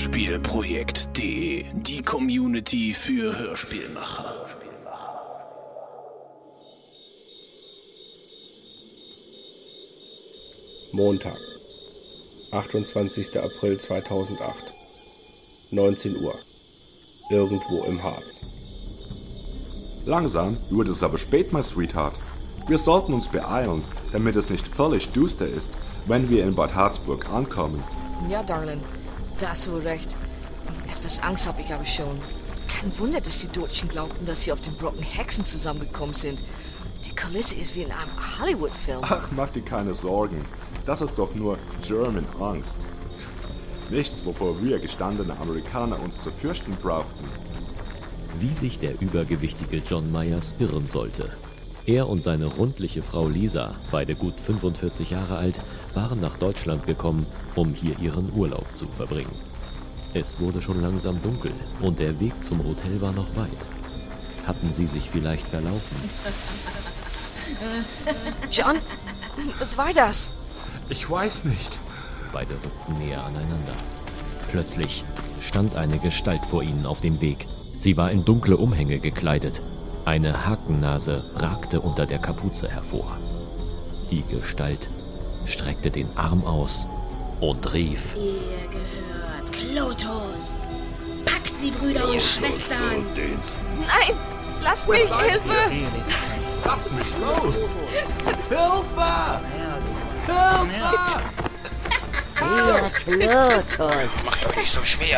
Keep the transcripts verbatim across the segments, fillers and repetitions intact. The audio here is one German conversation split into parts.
Hörspielprojekt punkt de, die Community für Hörspielmacher. Montag, achtundzwanzigster April zweitausendacht, neunzehn Uhr, irgendwo im Harz. Langsam wird es aber spät, my sweetheart. Wir sollten uns beeilen, damit es nicht völlig düster ist, wenn wir in Bad Harzburg ankommen. Ja, Darling, da hast du wohl recht. Etwas Angst habe ich aber schon. Kein Wunder, dass die Deutschen glaubten, dass sie auf dem Brocken Hexen zusammengekommen sind. Die Kulisse ist wie in einem Hollywood-Film. Ach, mach dir keine Sorgen. Das ist doch nur German Angst. Nichts, wovor wir gestandene Amerikaner uns zu fürchten brauchten. Wie sich der übergewichtige John Myers irren sollte. Er und seine rundliche Frau Lisa, beide gut fünfundvierzig Jahre alt, waren nach Deutschland gekommen, um hier ihren Urlaub zu verbringen. Es wurde schon langsam dunkel und der Weg zum Hotel war noch weit. Hatten sie sich vielleicht verlaufen? John, was war das? Ich weiß nicht. Beide rückten näher aneinander. Plötzlich stand eine Gestalt vor ihnen auf dem Weg. Sie war in dunkle Umhänge gekleidet. Eine Hakennase ragte unter der Kapuze hervor. Die Gestalt streckte den Arm aus und rief: Ihr gehört Klotus. Packt sie, Brüder und Schwestern. Nein, lass mich, Hilfe! Lass mich los! Hilfe! Hilfe! Ihr Klotus. Macht euch nicht so schwer.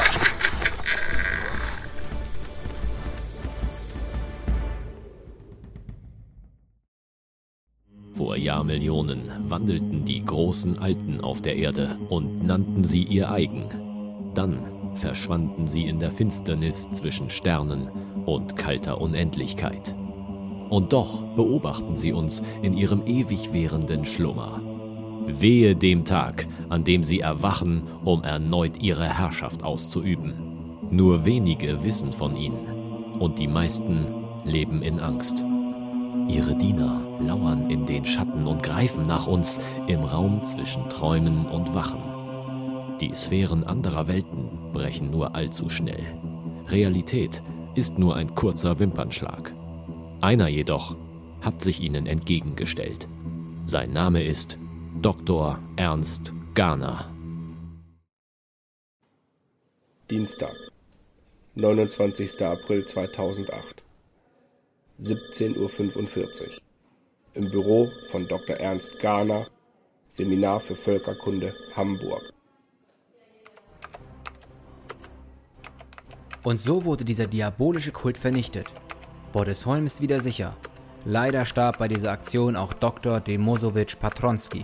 Vor Jahrmillionen wandelten die großen Alten auf der Erde und nannten sie ihr eigen. Dann verschwanden sie in der Finsternis zwischen Sternen und kalter Unendlichkeit. Und doch beobachten sie uns in ihrem ewig währenden Schlummer. Wehe dem Tag, an dem sie erwachen, um erneut ihre Herrschaft auszuüben. Nur wenige wissen von ihnen und die meisten leben in Angst. Ihre Diener lauern in den Schatten und greifen nach uns im Raum zwischen Träumen und Wachen. Die Sphären anderer Welten brechen nur allzu schnell. Realität ist nur ein kurzer Wimpernschlag. Einer jedoch hat sich ihnen entgegengestellt. Sein Name ist Doktor Ernst Garner. Dienstag, neunundzwanzigster April zweitausendacht, siebzehn Uhr fünfundvierzig. Im Büro von Doktor Ernst Garner, Seminar für Völkerkunde, Hamburg. Und so wurde dieser diabolische Kult vernichtet. Bordesholm ist wieder sicher. Leider starb bei dieser Aktion auch Doktor Demosowitsch Patronski.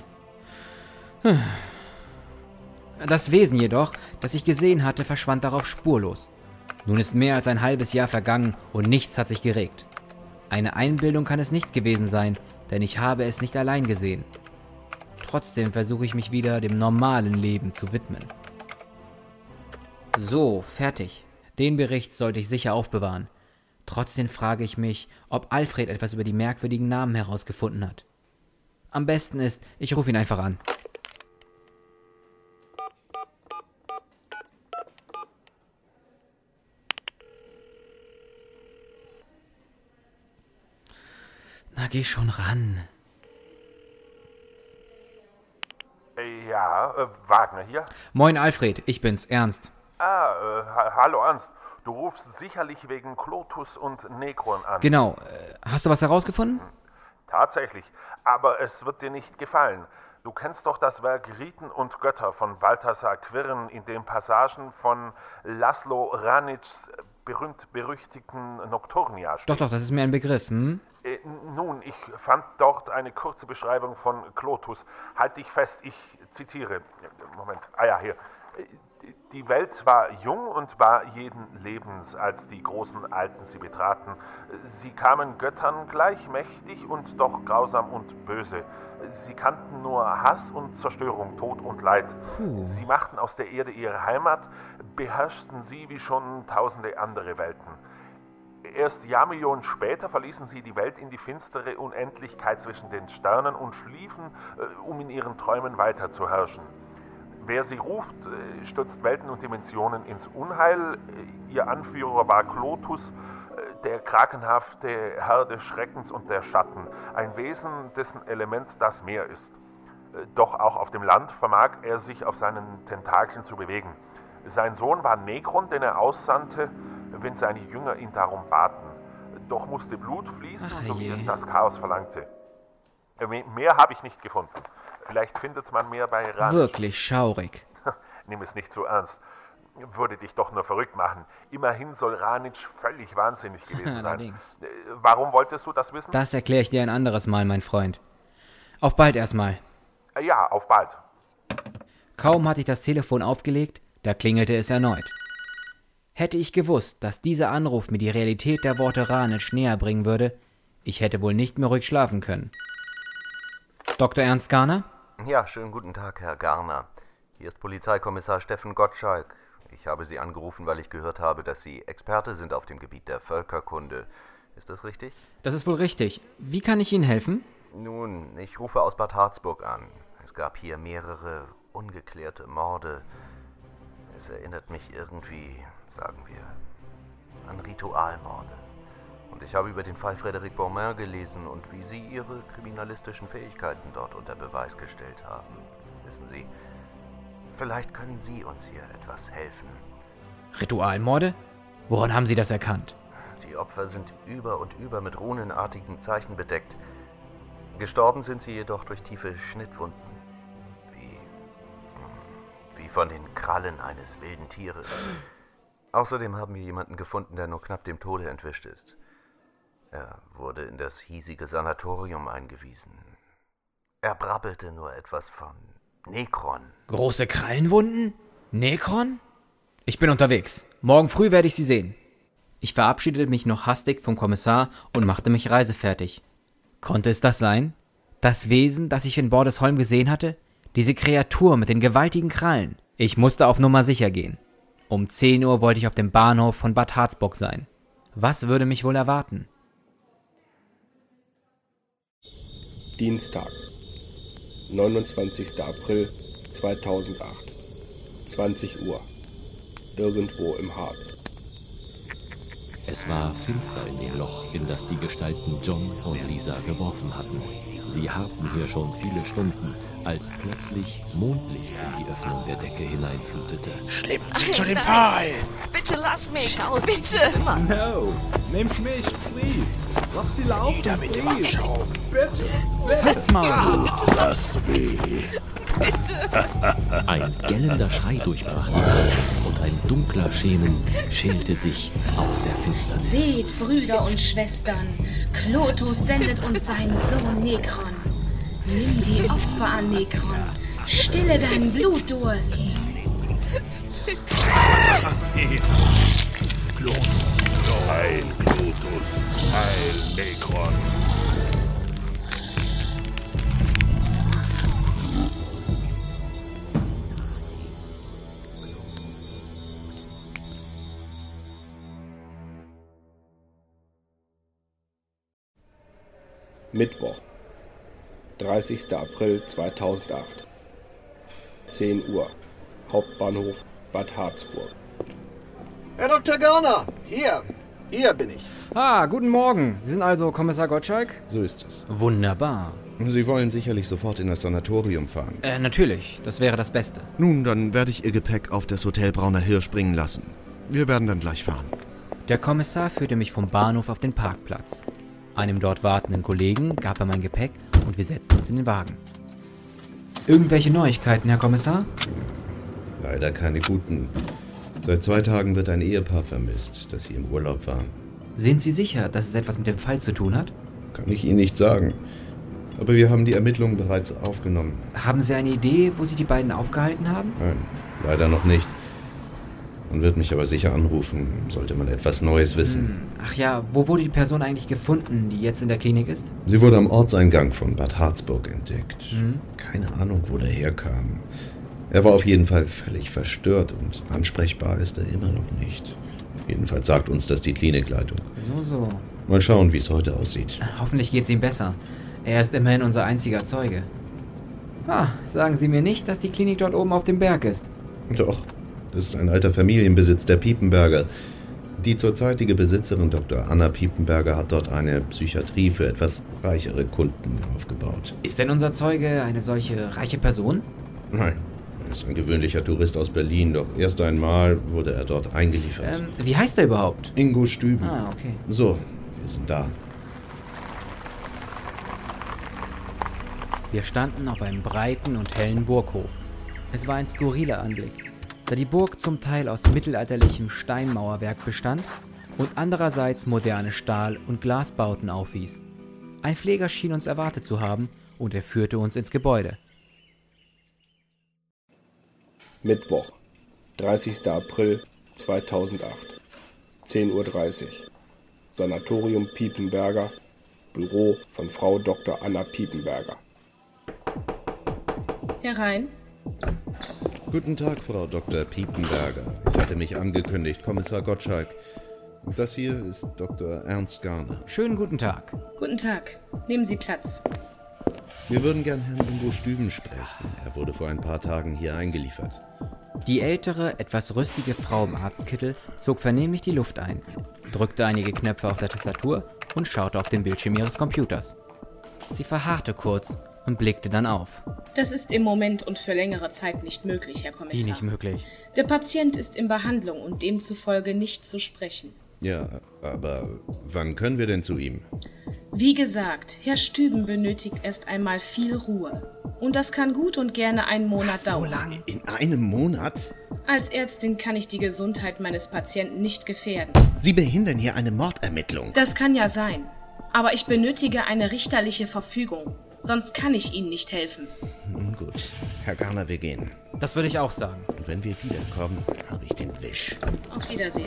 Das Wesen jedoch, das ich gesehen hatte, verschwand darauf spurlos. Nun ist mehr als ein halbes Jahr vergangen und nichts hat sich geregt. Eine Einbildung kann es nicht gewesen sein, denn ich habe es nicht allein gesehen. Trotzdem versuche ich mich wieder dem normalen Leben zu widmen. So, fertig. Den Bericht sollte ich sicher aufbewahren. Trotzdem frage ich mich, ob Alfred etwas über die merkwürdigen Namen herausgefunden hat. Am besten ist, ich rufe ihn einfach an. Na, geh schon ran. Ja, äh, Wagner hier. Moin Alfred, ich bin's, Ernst. Ah, äh, ha- hallo Ernst. Du rufst sicherlich wegen Klotus und Nekron an. Genau, äh, hast du was herausgefunden? Tatsächlich, aber es wird dir nicht gefallen. Du kennst doch das Werk Riten und Götter von Balthasar Quirren, in dem Passagen von Laszlo Ranitschs berühmt-berüchtigten Nocturnia stehen. Doch, doch, das ist mir ein Begriff, hm? Äh, nun, ich fand dort eine kurze Beschreibung von Klotus. Halt dich fest, ich zitiere. Moment, ah ja, hier. Die Welt war jung und war jeden Lebens, als die großen Alten sie betraten. Sie kamen Göttern gleich mächtig und doch grausam und böse. Sie kannten nur Hass und Zerstörung, Tod und Leid. Puh. Sie machten aus der Erde ihre Heimat, beherrschten sie wie schon tausende andere Welten. Erst Jahrmillionen später verließen sie die Welt in die finstere Unendlichkeit zwischen den Sternen und schliefen, äh, um in ihren Träumen weiter zu herrschen. Wer sie ruft, stürzt Welten und Dimensionen ins Unheil. Ihr Anführer war Klotus, der krakenhafte Herr des Schreckens und der Schatten, ein Wesen, dessen Element das Meer ist. Doch auch auf dem Land vermag er sich auf seinen Tentakeln zu bewegen. Sein Sohn war Nekron, den er aussandte, wenn seine Jünger ihn darum baten. Doch musste Blut fließen, Ach, so wie je. es das Chaos verlangte. Mehr habe ich nicht gefunden. Vielleicht findet man mehr bei Ranch. Wirklich schaurig. Nimm es nicht so ernst. Würde dich doch nur verrückt machen. Immerhin soll Ranitsch völlig wahnsinnig gewesen sein. Allerdings. Warum wolltest du das wissen? Das erkläre ich dir ein anderes Mal, mein Freund. Auf bald erstmal. Ja, auf bald. Kaum hatte ich das Telefon aufgelegt, da klingelte es erneut. Hätte ich gewusst, dass dieser Anruf mir die Realität der Worte Ranitsch näher bringen würde, ich hätte wohl nicht mehr ruhig schlafen können. Doktor Ernst Garner? Ja, schönen guten Tag, Herr Garner. Hier ist Polizeikommissar Steffen Gottschalk. Ich habe Sie angerufen, weil ich gehört habe, dass Sie Experte sind auf dem Gebiet der Völkerkunde. Ist das richtig? Das ist wohl richtig. Wie kann ich Ihnen helfen? Nun, ich rufe aus Bad Harzburg an. Es gab hier mehrere ungeklärte Morde. Es erinnert mich irgendwie, sagen wir, an Ritualmorde. Und ich habe über den Fall Frédéric Beaumain gelesen und wie Sie Ihre kriminalistischen Fähigkeiten dort unter Beweis gestellt haben. Wissen Sie, vielleicht können Sie uns hier etwas helfen. Ritualmorde? Woran haben Sie das erkannt? Die Opfer sind über und über mit runenartigen Zeichen bedeckt. Gestorben sind sie jedoch durch tiefe Schnittwunden. Wie, wie von den Krallen eines wilden Tieres. Außerdem haben wir jemanden gefunden, der nur knapp dem Tode entwischt ist. Er wurde in das hiesige Sanatorium eingewiesen. Er brabbelte nur etwas von Nekron. Große Krallenwunden? Nekron? Ich bin unterwegs. Morgen früh werde ich Sie sehen. Ich verabschiedete mich noch hastig vom Kommissar und machte mich reisefertig. Konnte es das sein? Das Wesen, das ich in Bordesholm gesehen hatte? Diese Kreatur mit den gewaltigen Krallen? Ich musste auf Nummer sicher gehen. Um zehn Uhr wollte ich auf dem Bahnhof von Bad Harzburg sein. Was würde mich wohl erwarten? Dienstag, neunundzwanzigster April zweitausendacht, zwanzig Uhr, irgendwo im Harz. Es war finster in dem Loch, in das die Gestalten John und Lisa geworfen hatten. Sie harrten hier schon viele Stunden, als plötzlich Mondlicht in die Öffnung der Decke hineinflutete. Schleppt sie zu dem Pfahl! Bitte lass mich! Schau, bitte! Mann. No, nehmt mich, please. Lasst sie laufen, Wieder mit dem please. Abschaum! Halt's mal. Lass weh! Ein gellender Schrei durchbrach die Nacht und ein dunkler Schemen schälte sich aus der Finsternis. Seht, Brüder und Schwestern, Klotus sendet uns seinen Sohn Nekron. Nimm die Opfer an, Nekron. Stille deinen Blutdurst. Heil, Klotus! Heil, Nekron! Mittwoch, dreißigster April zweitausendacht, zehn Uhr, Hauptbahnhof Bad Harzburg. Herr Doktor Garner, hier, hier bin ich. Ah, guten Morgen. Sie sind also Kommissar Gottschalk? So ist es. Wunderbar. Sie wollen sicherlich sofort in das Sanatorium fahren. Äh, natürlich. Das wäre das Beste. Nun, dann werde ich Ihr Gepäck auf das Hotel Brauner Hirsch bringen lassen. Wir werden dann gleich fahren. Der Kommissar führte mich vom Bahnhof auf den Parkplatz. Einem dort wartenden Kollegen gab er mein Gepäck und wir setzten uns in den Wagen. Irgendwelche Neuigkeiten, Herr Kommissar? Leider keine guten. Seit zwei Tagen wird ein Ehepaar vermisst, das hier im Urlaub war. Sind Sie sicher, dass es etwas mit dem Fall zu tun hat? Kann ich Ihnen nicht sagen. Aber wir haben die Ermittlungen bereits aufgenommen. Haben Sie eine Idee, wo Sie die beiden aufgehalten haben? Nein, leider noch nicht. Man wird mich aber sicher anrufen, sollte man etwas Neues wissen. Ach ja, wo wurde die Person eigentlich gefunden, die jetzt in der Klinik ist? Sie wurde am Ortseingang von Bad Harzburg entdeckt. Hm? Keine Ahnung, wo der herkam. Er war auf jeden Fall völlig verstört und ansprechbar ist er immer noch nicht. Jedenfalls sagt uns das die Klinikleitung. So, so. Mal schauen, wie es heute aussieht. Hoffentlich geht's ihm besser. Er ist immerhin unser einziger Zeuge. Ah, sagen Sie mir nicht, dass die Klinik dort oben auf dem Berg ist. Doch, das ist ein alter Familienbesitz der Piepenberger. Die zurzeitige Besitzerin Doktor Anna Piepenberger hat dort eine Psychiatrie für etwas reichere Kunden aufgebaut. Ist denn unser Zeuge eine solche reiche Person? Nein, er ist ein gewöhnlicher Tourist aus Berlin, doch erst einmal wurde er dort eingeliefert. Ähm, wie heißt er überhaupt? Ingo Stüben. Ah, okay. So, wir sind da. Wir standen auf einem breiten und hellen Burghof. Es war ein skurriler Anblick, da die Burg zum Teil aus mittelalterlichem Steinmauerwerk bestand und andererseits moderne Stahl- und Glasbauten aufwies. Ein Pfleger schien uns erwartet zu haben und er führte uns ins Gebäude. Mittwoch, dreißigster April zweitausendacht, zehn Uhr dreißig. Sanatorium Piepenberger, Büro von Frau Doktor Anna Piepenberger. Herein. Guten Tag, Frau Doktor Piepenberger. Ich hatte mich angekündigt, Kommissar Gottschalk. Das hier ist Doktor Ernst Garner. Schönen guten Tag. Guten Tag. Nehmen Sie Platz. Wir würden gern Herrn Ingo Stüben sprechen. Er wurde vor ein paar Tagen hier eingeliefert. Die ältere, etwas rüstige Frau im Arztkittel zog vernehmlich die Luft ein, drückte einige Knöpfe auf der Tastatur und schaute auf den Bildschirm ihres Computers. Sie verharrte kurz und blickte dann auf. Das ist im Moment und für längere Zeit nicht möglich, Herr Kommissar. Wie nicht möglich? Der Patient ist in Behandlung und demzufolge nicht zu sprechen. Ja, aber wann können wir denn zu ihm? Wie gesagt, Herr Stüben benötigt erst einmal viel Ruhe. Und das kann gut und gerne einen Monat Ach, so dauern. lange? In einem Monat? Als Ärztin kann ich die Gesundheit meines Patienten nicht gefährden. Sie behindern hier eine Mordermittlung. Das kann ja sein. Aber ich benötige eine richterliche Verfügung. Sonst kann ich Ihnen nicht helfen. Nun gut. Herr Garner, wir gehen. Das würde ich auch sagen. Und wenn wir wiederkommen, habe ich den Wisch. Auf Wiedersehen.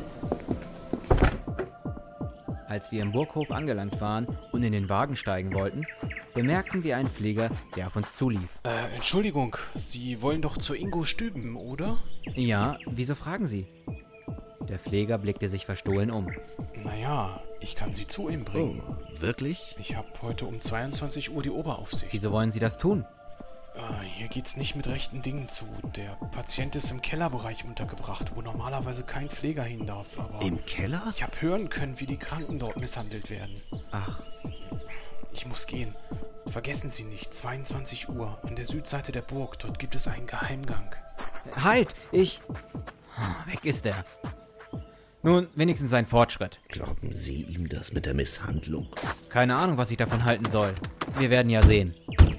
Als wir im Burghof angelangt waren und in den Wagen steigen wollten, bemerkten wir einen Pfleger, der auf uns zulief. Äh, Entschuldigung, Sie wollen doch zu Ingo Stüben, oder? Ja, wieso fragen Sie? Der Pfleger blickte sich verstohlen um. Naja, ich kann Sie zu ihm bringen. Oh, wirklich? Ich habe heute um zweiundzwanzig Uhr die Oberaufsicht. Wieso wollen Sie das tun? Äh, hier geht's nicht mit rechten Dingen zu. Der Patient ist im Kellerbereich untergebracht, wo normalerweise kein Pfleger hin darf. Aber im Keller? Ich habe hören können, wie die Kranken dort misshandelt werden. Ach. Ich muss gehen. Vergessen Sie nicht, zweiundzwanzig Uhr, an der Südseite der Burg. Dort gibt es einen Geheimgang. Halt, ich... Weg ist er. Nun, wenigstens ein Fortschritt. Glauben Sie ihm das mit der Misshandlung? Keine Ahnung, was ich davon halten soll. Wir werden ja sehen.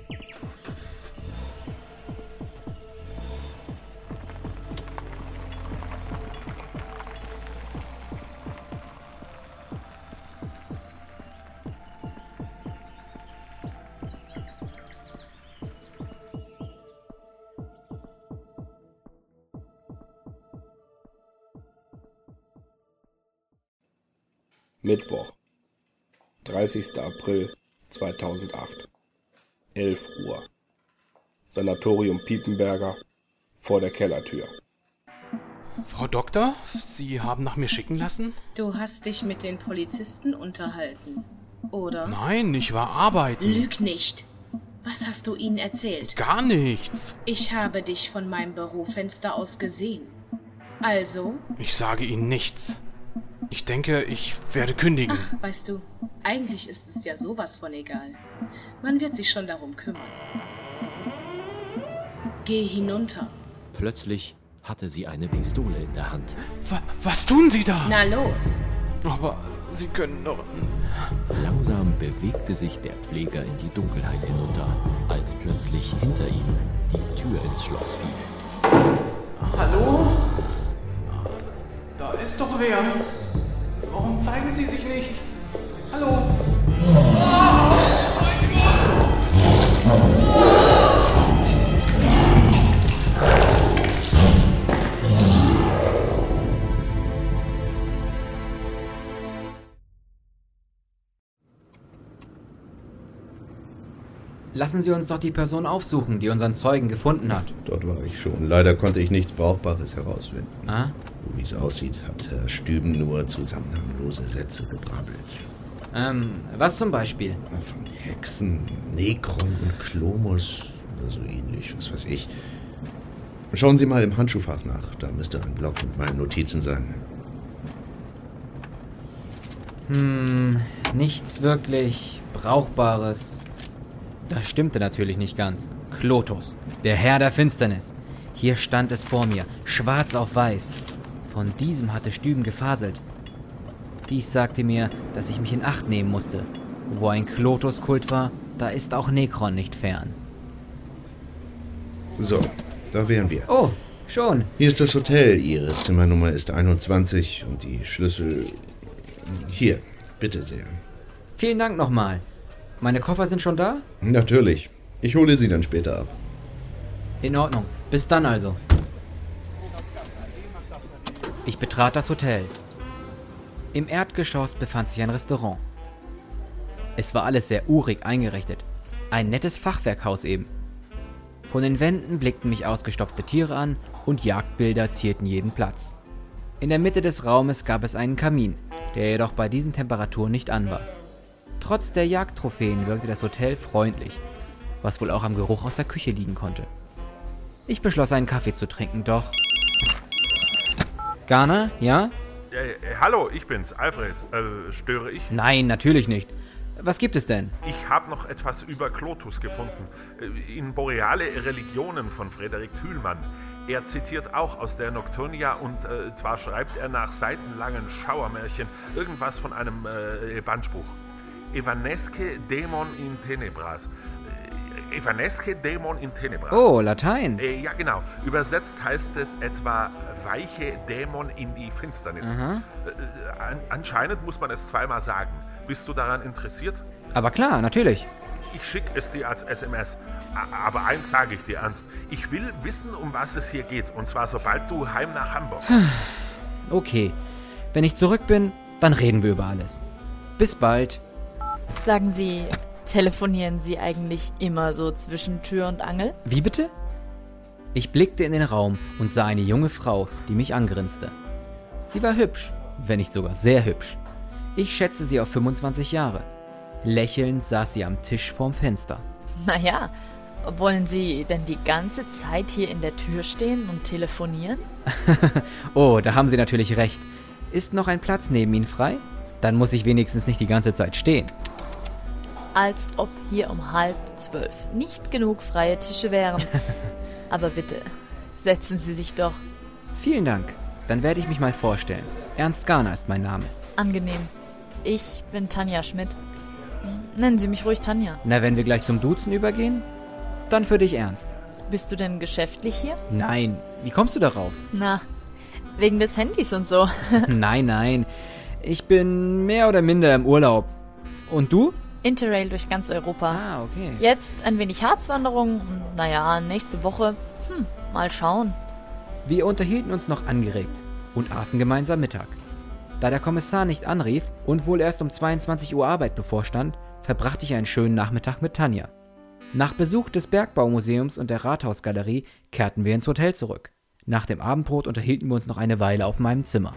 Mittwoch, dreißigster April zweitausendacht, elf Uhr. Sanatorium Piepenberger, vor der Kellertür. Frau Doktor, Sie haben nach mir schicken lassen? Du hast dich mit den Polizisten unterhalten, oder? Nein, ich war arbeiten. Lüg nicht. Was hast du ihnen erzählt? Gar nichts. Ich habe dich von meinem Bürofenster aus gesehen. Also? Ich sage Ihnen nichts. Ich denke, ich werde kündigen. Ach, weißt du, eigentlich ist es ja sowas von egal. Man wird sich schon darum kümmern. Geh hinunter. Plötzlich hatte sie eine Pistole in der Hand. Wa- was tun Sie da? Na los! Aber Sie können doch... Langsam bewegte sich der Pfleger in die Dunkelheit hinunter, als plötzlich hinter ihm die Tür ins Schloss fiel. Hallo? Da ist doch wer. Warum zeigen Sie sich nicht? Hallo? Lassen Sie uns doch die Person aufsuchen, die unseren Zeugen gefunden hat. Dort war ich schon. Leider konnte ich nichts Brauchbares herausfinden. Ah? Wie es aussieht, hat Herr Stüben nur zusammenhanglose Sätze gebrabbelt. Ähm, was zum Beispiel? Von Hexen, Nekron und Klomus oder so ähnlich, was weiß ich. Schauen Sie mal im Handschuhfach nach, da müsste ein Block mit meinen Notizen sein. Hm, nichts wirklich Brauchbares. Das stimmte natürlich nicht ganz. Klotus, der Herr der Finsternis. Hier stand es vor mir, schwarz auf weiß. Von diesem hatte Stüben gefaselt. Dies sagte mir, dass ich mich in Acht nehmen musste. Wo ein Klotus-Kult war, da ist auch Necron nicht fern. So, da wären wir. Oh, schon. Hier ist das Hotel. Ihre Zimmernummer ist einundzwanzig und die Schlüssel... Hier, bitte sehr. Vielen Dank nochmal. Meine Koffer sind schon da? Natürlich. Ich hole sie dann später ab. In Ordnung. Bis dann also. Ich betrat das Hotel. Im Erdgeschoss befand sich ein Restaurant. Es war alles sehr urig eingerichtet. Ein nettes Fachwerkhaus eben. Von den Wänden blickten mich ausgestopfte Tiere an und Jagdbilder zierten jeden Platz. In der Mitte des Raumes gab es einen Kamin, der jedoch bei diesen Temperaturen nicht an war. Trotz der Jagdtrophäen wirkte das Hotel freundlich, was wohl auch am Geruch aus der Küche liegen konnte. Ich beschloss, einen Kaffee zu trinken, doch... Garner, ja? Äh, äh, hallo, ich bin's, Alfred. Äh, störe ich? Nein, natürlich nicht. Was gibt es denn? Ich habe noch etwas über Klotus gefunden. In Boreale Religionen von Frederik Thülmann. Er zitiert auch aus der Nocturnia und äh, zwar schreibt er nach seitenlangen Schauermärchen irgendwas von einem äh, Bandspruch. Evanesce Dämon in Tenebras. Äh, Evanesce Dämon in Tenebras. Oh, Latein. Äh, ja, genau. Übersetzt heißt es etwa weiche Dämon in die Finsternis. Aha. Äh, an, anscheinend muss man es zweimal sagen. Bist du daran interessiert? Aber klar, natürlich. Ich schicke es dir als S M S. Aber eins sage ich dir ernst. Ich will wissen, um was es hier geht. Und zwar sobald du heim nach Hamburg. Okay. Wenn ich zurück bin, dann reden wir über alles. Bis bald. Sagen Sie, telefonieren Sie eigentlich immer so zwischen Tür und Angel? Wie bitte? Ich blickte in den Raum und sah eine junge Frau, die mich angrinste. Sie war hübsch, wenn nicht sogar sehr hübsch. Ich schätzte sie auf fünfundzwanzig Jahre. Lächelnd saß sie am Tisch vorm Fenster. Naja, wollen Sie denn die ganze Zeit hier in der Tür stehen und telefonieren? Oh, da haben Sie natürlich recht. Ist noch ein Platz neben Ihnen frei? Dann muss ich wenigstens nicht die ganze Zeit stehen. Als ob hier um halb zwölf nicht genug freie Tische wären. Aber bitte, setzen Sie sich doch. Vielen Dank. Dann werde ich mich mal vorstellen. Ernst Garner ist mein Name. Angenehm. Ich bin Tanja Schmidt. Nennen Sie mich ruhig Tanja. Na, wenn wir gleich zum Duzen übergehen, dann für dich Ernst. Bist du denn geschäftlich hier? Nein. Wie kommst du darauf? Na, wegen des Handys und so. Nein, nein. Ich bin mehr oder minder im Urlaub. Und du? Interrail durch ganz Europa. Ah, okay. Jetzt ein wenig Harzwanderung. Naja, nächste Woche. Hm, mal schauen. Wir unterhielten uns noch angeregt und aßen gemeinsam Mittag. Da der Kommissar nicht anrief und wohl erst um zweiundzwanzig Uhr Arbeit bevorstand, verbrachte ich einen schönen Nachmittag mit Tanja. Nach Besuch des Bergbaumuseums und der Rathausgalerie kehrten wir ins Hotel zurück. Nach dem Abendbrot unterhielten wir uns noch eine Weile auf meinem Zimmer.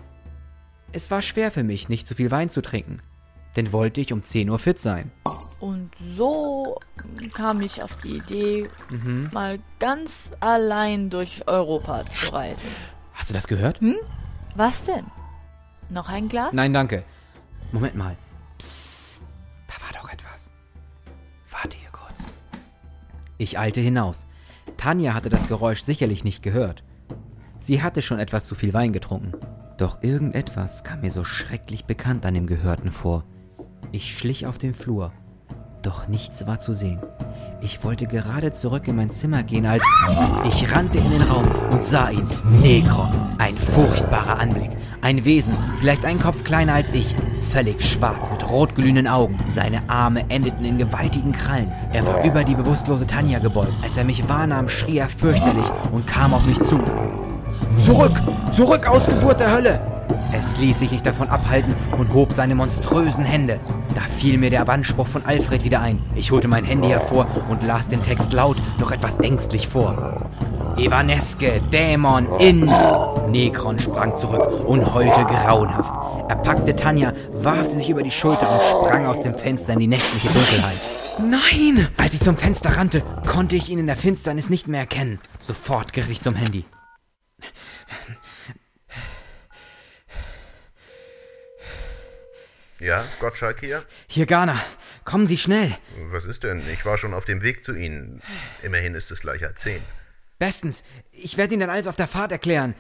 Es war schwer für mich, nicht zu viel Wein zu trinken, denn wollte ich um zehn Uhr fit sein. Und so kam ich auf die Idee, Mhm. mal ganz allein durch Europa zu reisen. Hast du das gehört? Hm? Was denn? Noch ein Glas? Nein, danke. Moment mal. Psst, da war doch etwas. Warte hier kurz. Ich eilte hinaus. Tanja hatte das Geräusch sicherlich nicht gehört. Sie hatte schon etwas zu viel Wein getrunken. Doch irgendetwas kam mir so schrecklich bekannt an dem Gehörten vor. Ich schlich auf den Flur. Doch nichts war zu sehen. Ich wollte gerade zurück in mein Zimmer gehen, als ich rannte in den Raum und sah ihn. Necron. Ein furchtbarer Anblick. Ein Wesen, vielleicht einen Kopf kleiner als ich. Völlig schwarz, mit rotglühenden Augen. Seine Arme endeten in gewaltigen Krallen. Er war über die bewusstlose Tanja gebeugt. Als er mich wahrnahm, schrie er fürchterlich und kam auf mich zu. Zurück! Zurück, Ausgeburt der Hölle! Es ließ sich nicht davon abhalten und hob seine monströsen Hände. Da fiel mir der Bandspruch von Alfred wieder ein. Ich holte mein Handy hervor und las den Text laut, doch etwas ängstlich vor. Evanesque Dämon in... Necron sprang zurück und heulte grauenhaft. Er packte Tanja, warf sie sich über die Schulter und sprang aus dem Fenster in die nächtliche Dunkelheit. Nein! Als ich zum Fenster rannte, konnte ich ihn in der Finsternis nicht mehr erkennen. Sofort griff ich zum Handy. Ja, Gottschalk hier? Hier, Garner. Kommen Sie schnell. Was ist denn? Ich war schon auf dem Weg zu Ihnen. Immerhin ist es gleich halb zehn. Bestens. Ich werde Ihnen dann alles auf der Fahrt erklären.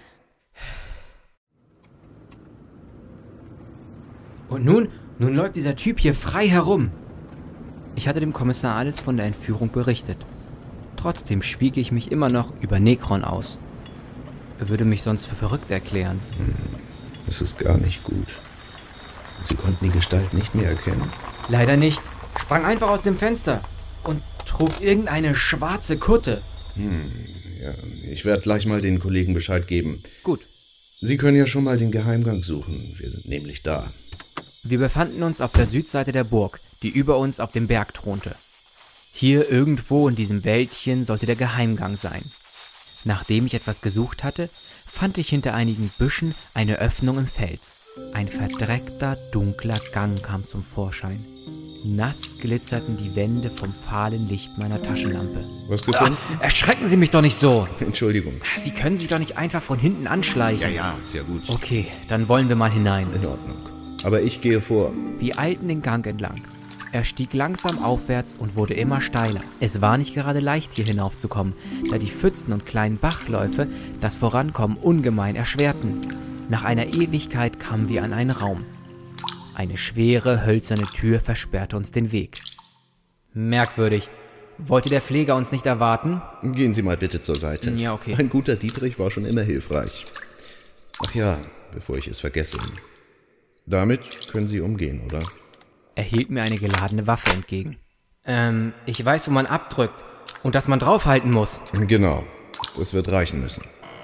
Und nun, nun läuft dieser Typ hier frei herum. Ich hatte dem Kommissar alles von der Entführung berichtet. Trotzdem schwieg ich mich immer noch über Necron aus. Er würde mich sonst für verrückt erklären. Hm, das ist gar nicht gut. Sie konnten die Gestalt nicht mehr erkennen? Leider nicht. Sprang einfach aus dem Fenster und trug irgendeine schwarze Kutte. Hm, ja, ich werde gleich mal den Kollegen Bescheid geben. Gut. Sie können ja schon mal den Geheimgang suchen. Wir sind nämlich da. Wir befanden uns auf der Südseite der Burg, die über uns auf dem Berg thronte. Hier irgendwo in diesem Wäldchen sollte der Geheimgang sein. Nachdem ich etwas gesucht hatte, fand ich hinter einigen Büschen eine Öffnung im Fels. Ein verdreckter, dunkler Gang kam zum Vorschein. Nass glitzerten die Wände vom fahlen Licht meiner Taschenlampe. Was gefunden? Ah, erschrecken Sie mich doch nicht so! Entschuldigung. Sie können sich doch nicht einfach von hinten anschleichen. Ja, ja, ist ja gut. Okay, dann wollen wir mal hinein. In Ordnung. Aber ich gehe vor. Wir eilten den Gang entlang. Er stieg langsam aufwärts und wurde immer steiler. Es war nicht gerade leicht, hier hinaufzukommen, da die Pfützen und kleinen Bachläufe das Vorankommen ungemein erschwerten. Nach einer Ewigkeit kamen wir an einen Raum. Eine schwere, hölzerne Tür versperrte uns den Weg. Merkwürdig. Wollte der Pfleger uns nicht erwarten? Gehen Sie mal bitte zur Seite. Ja, okay. Ein guter Dietrich war schon immer hilfreich. Ach ja, bevor ich es vergesse. Damit können Sie umgehen, oder? Er hielt mir eine geladene Waffe entgegen. Ähm, ich weiß, wo man abdrückt und dass man draufhalten muss. Genau, das wird reichen müssen.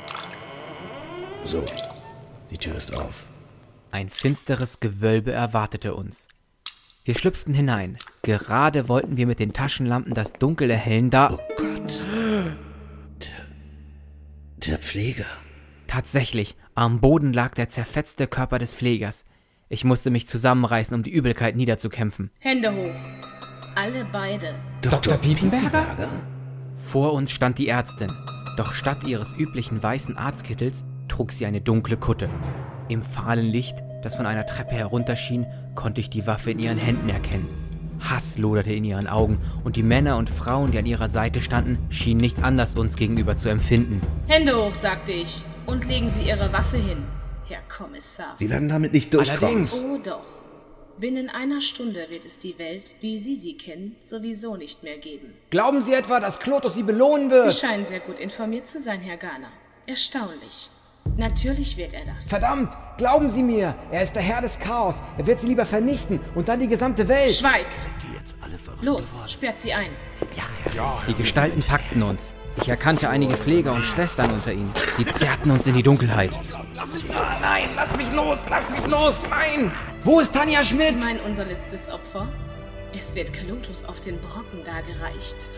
So, die Tür ist auf. Ein finsteres Gewölbe erwartete uns. Wir schlüpften hinein. Gerade wollten wir mit den Taschenlampen das Dunkel erhellen, da... Oh Gott. Der, der Pfleger. Tatsächlich, am Boden lag der zerfetzte Körper des Pflegers. Ich musste mich zusammenreißen, um die Übelkeit niederzukämpfen. Hände hoch. Alle beide. Doktor Piepenberger? Vor uns stand die Ärztin. Doch statt ihres üblichen weißen Arztkittels trug sie eine dunkle Kutte. Im fahlen Licht, das von einer Treppe herunterschien, konnte ich die Waffe in ihren Händen erkennen. Hass loderte in ihren Augen und die Männer und Frauen, die an ihrer Seite standen, schienen nicht anders uns gegenüber zu empfinden. Hände hoch, sagte ich, und legen Sie Ihre Waffe hin, Herr Kommissar. Sie werden damit nicht durchkommen. Allerdings. Oh doch. Binnen einer Stunde wird es die Welt, wie Sie sie kennen, sowieso nicht mehr geben. Glauben Sie etwa, dass Klotus Sie belohnen wird? Sie scheinen sehr gut informiert zu sein, Herr Garner. Erstaunlich. Natürlich wird er das. Verdammt, glauben Sie mir, er ist der Herr des Chaos. Er wird sie lieber vernichten und dann die gesamte Welt. Schweig! Sind die jetzt alle verrückt Los, geworden? sperrt sie ein. Ja, ja. Die Gestalten packten uns. Ich erkannte einige Pfleger und Schwestern unter ihnen. Sie zerrten uns in die Dunkelheit. Ah, nein, lass mich los, lass mich los, nein! Wo ist Tanja Schmidt? Sie meinen unser letztes Opfer? Es wird Klotus auf den Brocken dargereicht.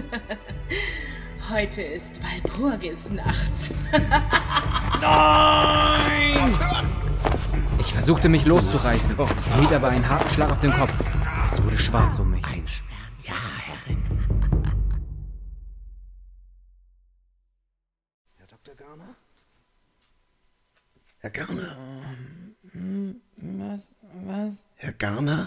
Heute ist Walpurgisnacht. Nein! Ich versuchte mich loszureißen, hielt aber einen harten Schlag auf den Kopf. Es wurde schwarz um mich. Ja, Herrin. Herr Doktor Garner? Herr Garner? Was? Was? Herr Garner?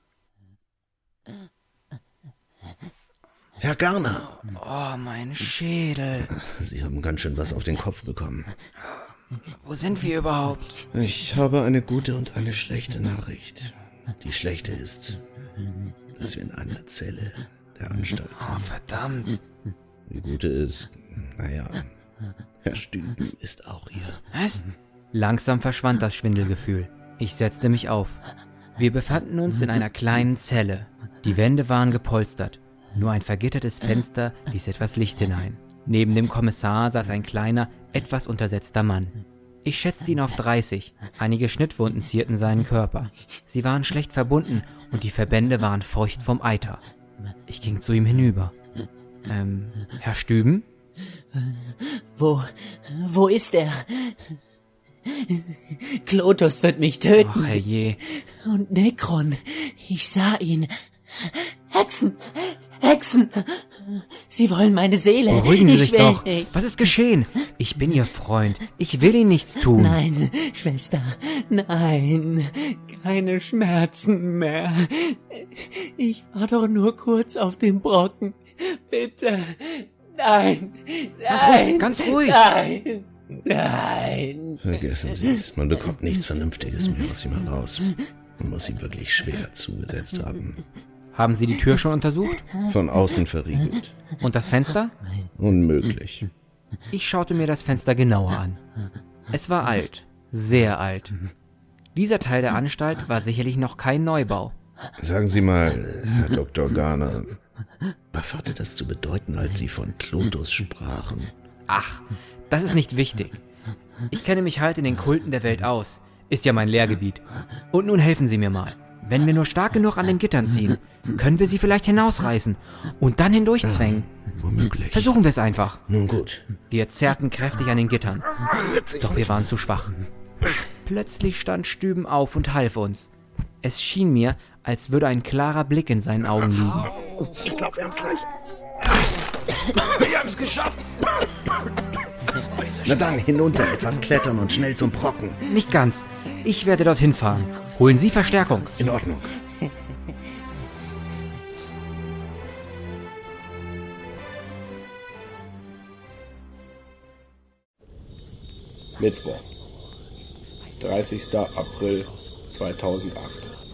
Herr Garner! Oh, mein Schädel. Sie haben ganz schön was auf den Kopf bekommen. Wo sind wir überhaupt? Ich habe eine gute und eine schlechte Nachricht. Die schlechte ist, dass wir in einer Zelle der Anstalt sind. Oh, verdammt. Die gute ist, naja, Herr Stüben ist auch hier. Was? Langsam verschwand das Schwindelgefühl. Ich setzte mich auf. Wir befanden uns in einer kleinen Zelle. Die Wände waren gepolstert. Nur ein vergittertes Fenster ließ etwas Licht hinein. Neben dem Kommissar saß ein kleiner, etwas untersetzter Mann. Ich schätzte ihn auf dreißig. Einige Schnittwunden zierten seinen Körper. Sie waren schlecht verbunden und die Verbände waren feucht vom Eiter. Ich ging zu ihm hinüber. Ähm, Herr Stüben? Wo, wo ist er? Klotus wird mich töten. Ach, herrje. Und Necron, ich sah ihn. Hexen! Hexen! Sie wollen meine Seele. Beruhigen Sie ich sich will doch. Nicht. Was ist geschehen? Ich bin Ihr Freund. Ich will Ihnen nichts tun. Nein, Schwester, nein. Keine Schmerzen mehr. Ich war doch nur kurz auf dem Brocken. Bitte. Nein. Nein. Ganz ruhig. Nein. Nein. Vergessen Sie es. Man bekommt nichts Vernünftiges mehr aus ihm heraus. Man muss ihn wirklich schwer zugesetzt haben. Haben Sie die Tür schon untersucht? Von außen verriegelt. Und das Fenster? Unmöglich. Ich schaute mir das Fenster genauer an. Es war alt. Sehr alt. Dieser Teil der Anstalt war sicherlich noch kein Neubau. Sagen Sie mal, Herr Doktor Garner, was hatte das zu bedeuten, als Sie von Klotus sprachen? Ach, das ist nicht wichtig. Ich kenne mich halt in den Kulten der Welt aus. Ist ja mein Lehrgebiet. Und nun helfen Sie mir mal. Wenn wir nur stark genug an den Gittern ziehen, können wir sie vielleicht hinausreißen und dann hindurchzwängen. Ja, womöglich. Versuchen wir es einfach. Nun gut. Wir zerrten kräftig an den Gittern. Doch wir waren zu schwach. Plötzlich stand Stüben auf und half uns. Es schien mir, als würde ein klarer Blick in seinen Augen liegen. Ich glaube, wir haben es gleich. Wir haben es geschafft. Na dann, hinunter, etwas klettern und schnell zum Brocken. Nicht ganz. Ich werde dorthin fahren. Holen Sie Verstärkung. In Ordnung. Mittwoch, dreißigster April zweitausendacht.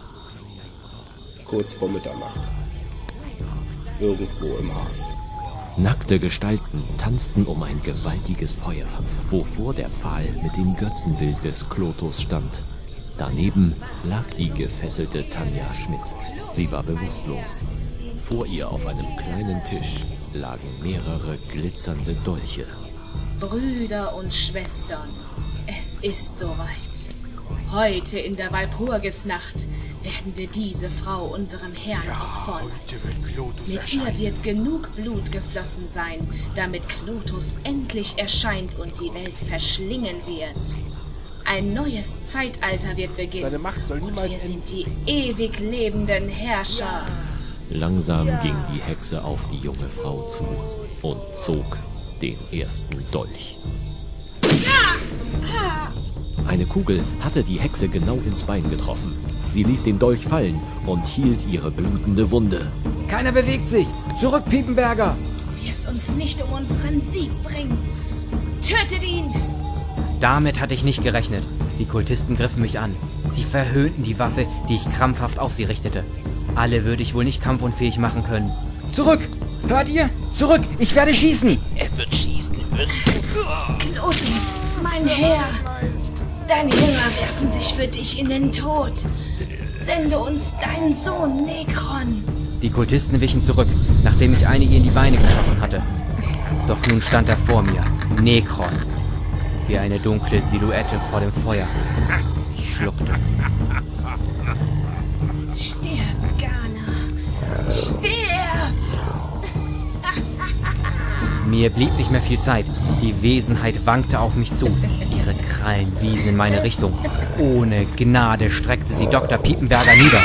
Kurz vor Mitternacht. Irgendwo im Harz. Nackte Gestalten tanzten um ein gewaltiges Feuer, wovor der Pfahl mit dem Götzenbild des Klotus stand. Daneben lag die gefesselte Tanja Schmidt. Sie war bewusstlos. Vor ihr auf einem kleinen Tisch lagen mehrere glitzernde Dolche. Brüder und Schwestern, es ist soweit. Heute in der Walpurgisnacht werden wir diese Frau unserem Herrn opfern. Mit ihr wird genug Blut geflossen sein, damit Klotus endlich erscheint und die Welt verschlingen wird. Ein neues Zeitalter wird beginnen. Seine Macht soll niemals wir sind die ewig lebenden Herrscher. Langsam ging die Hexe auf die junge Frau zu und zog den ersten Dolch. Eine Kugel hatte die Hexe genau ins Bein getroffen. Sie ließ den Dolch fallen und hielt ihre blutende Wunde. Keiner bewegt sich! Zurück, Piepenberger! Du wirst uns nicht um unseren Sieg bringen. Tötet ihn! Damit hatte ich nicht gerechnet. Die Kultisten griffen mich an. Sie verhöhnten die Waffe, die ich krampfhaft auf sie richtete. Alle würde ich wohl nicht kampfunfähig machen können. Zurück! Hört ihr? Zurück! Ich werde schießen! Er wird schießen. Klotus, mein Herr! Deine Jünger werfen sich für dich in den Tod. Sende uns deinen Sohn Nekron. Die Kultisten wichen zurück, nachdem ich einige in die Beine geschossen hatte. Doch nun stand er vor mir, Nekron, wie eine dunkle Silhouette vor dem Feuer. Ich schluckte. Stirb, Garner! Stirb! Mir blieb nicht mehr viel Zeit. Die Wesenheit wankte auf mich zu. Ihre Krallen wiesen in meine Richtung. Ohne Gnade streckte sie Doktor Piepenberger nieder.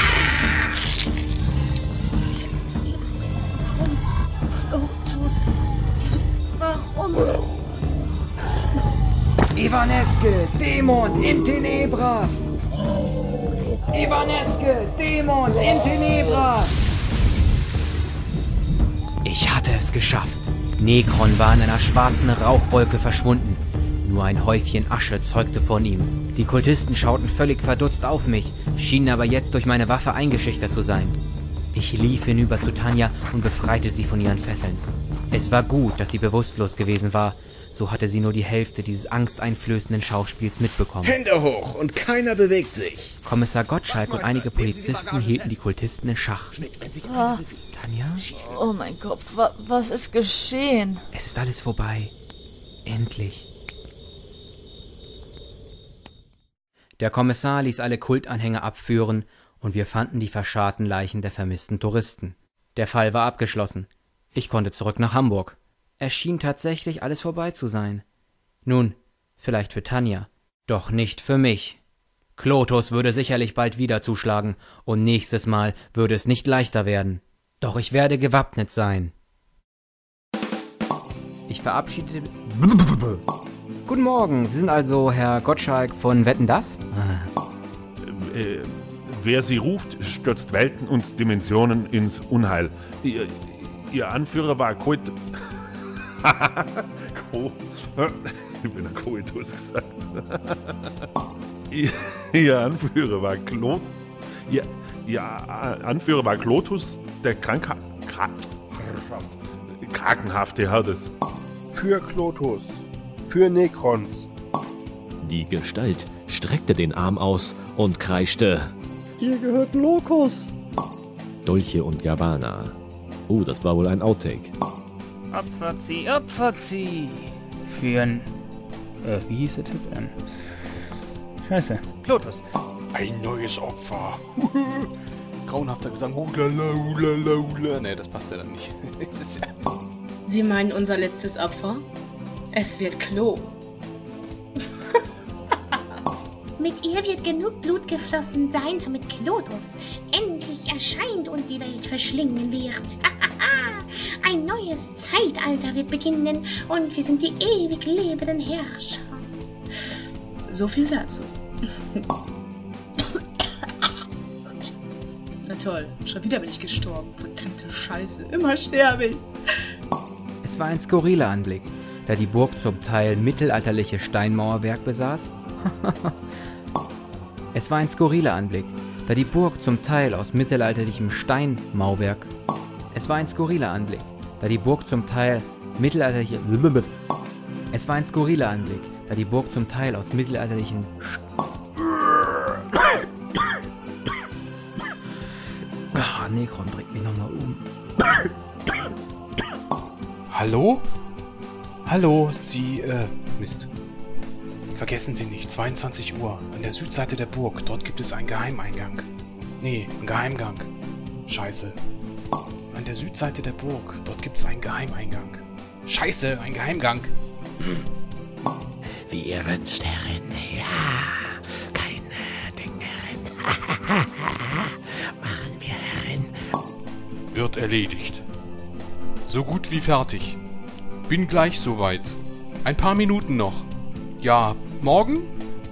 Warum? Klotus, warum? Ivanesque, Dämon in Tenebras! Ivanesque, Dämon in Tenebras! Ich hatte es geschafft. Nekron war in einer schwarzen Rauchwolke verschwunden. Nur ein Häufchen Asche zeugte von ihm. Die Kultisten schauten völlig verdutzt auf mich, schienen aber jetzt durch meine Waffe eingeschüchtert zu sein. Ich lief hinüber zu Tanja und befreite sie von ihren Fesseln. Es war gut, dass sie bewusstlos gewesen war. So hatte sie nur die Hälfte dieses angsteinflößenden Schauspiels mitbekommen. Hände hoch und keiner bewegt sich. Kommissar Gottschalk und einige Polizisten hielten die Kultisten in Schach. Ah, Tanja? Oh mein Gott, wa was ist geschehen? Es ist alles vorbei. Endlich. Der Kommissar ließ alle Kultanhänger abführen und wir fanden die verscharrten Leichen der vermissten Touristen. Der Fall war abgeschlossen. Ich konnte zurück nach Hamburg. Es schien tatsächlich alles vorbei zu sein. Nun, vielleicht für Tanja, doch nicht für mich. Klotus würde sicherlich bald wieder zuschlagen, und nächstes Mal würde es nicht leichter werden. Doch ich werde gewappnet sein. Ich verabschiede... Guten Morgen, Sie sind also Herr Gottschalk von Wetten, dass? Äh, wer Sie ruft, stürzt Welten und Dimensionen ins Unheil. Ihr, ihr Anführer war Koit... Ko... Ich bin ein Koitus gesagt. ihr, ihr Anführer war Klot... Ihr, ihr Anführer war Klotus, der Kranka... Kra Krakenhafte Herr des... Für Klotus. Für Necrons. Die Gestalt streckte den Arm aus und kreischte: Ihr gehört Locus. Dolche und Gabbana. Oh, das war wohl ein Outtake. Opfert sie, opfert sie. Für ein... Äh, wie hieß der Typ? Ähm, Scheiße. Klotus. Ein neues Opfer. Grauenhafter Gesang. Ulala, ulala, ulala. Nee, das passt ja dann nicht. Sie meinen unser letztes Opfer? Es wird Klo. Mit ihr wird genug Blut geflossen sein, damit Klotus endlich erscheint und die Welt verschlingen wird. Ein neues Zeitalter wird beginnen und wir sind die ewig lebenden Herrscher. So viel dazu. Na toll, schon wieder bin ich gestorben. Verdammte Scheiße, immer sterbe ich. Es war ein skurriler Anblick, da die Burg zum Teil mittelalterliche Steinmauerwerk besaß. Es war ein skurriler Anblick, da die Burg zum Teil aus mittelalterlichem Steinmauerwerk. Es war ein skurriler Anblick, da die Burg zum Teil mittelalterliche... Es war ein skurriler Anblick, da die Burg zum Teil aus mittelalterlichen... Ah, Necron bringt mich nochmal um. Hallo? Hallo, Sie, äh, Mist. Vergessen Sie nicht, zweiundzwanzig Uhr, an der Südseite der Burg, dort gibt es einen Geheimeingang. Nee, einen Geheimgang. Scheiße. An der Südseite der Burg, dort gibt es einen Geheimeingang. Scheiße, ein Geheimgang. Wie ihr wünscht, Herrin. Ja, keine Dingerin. Machen wir, Herrin. Wird erledigt. So gut wie fertig. Bin gleich soweit. Ein paar Minuten noch. Ja, morgen?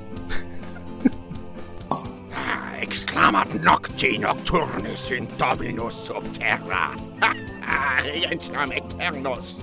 Exclamat nocti nocturnis in dominus subterra. Riensam eternus.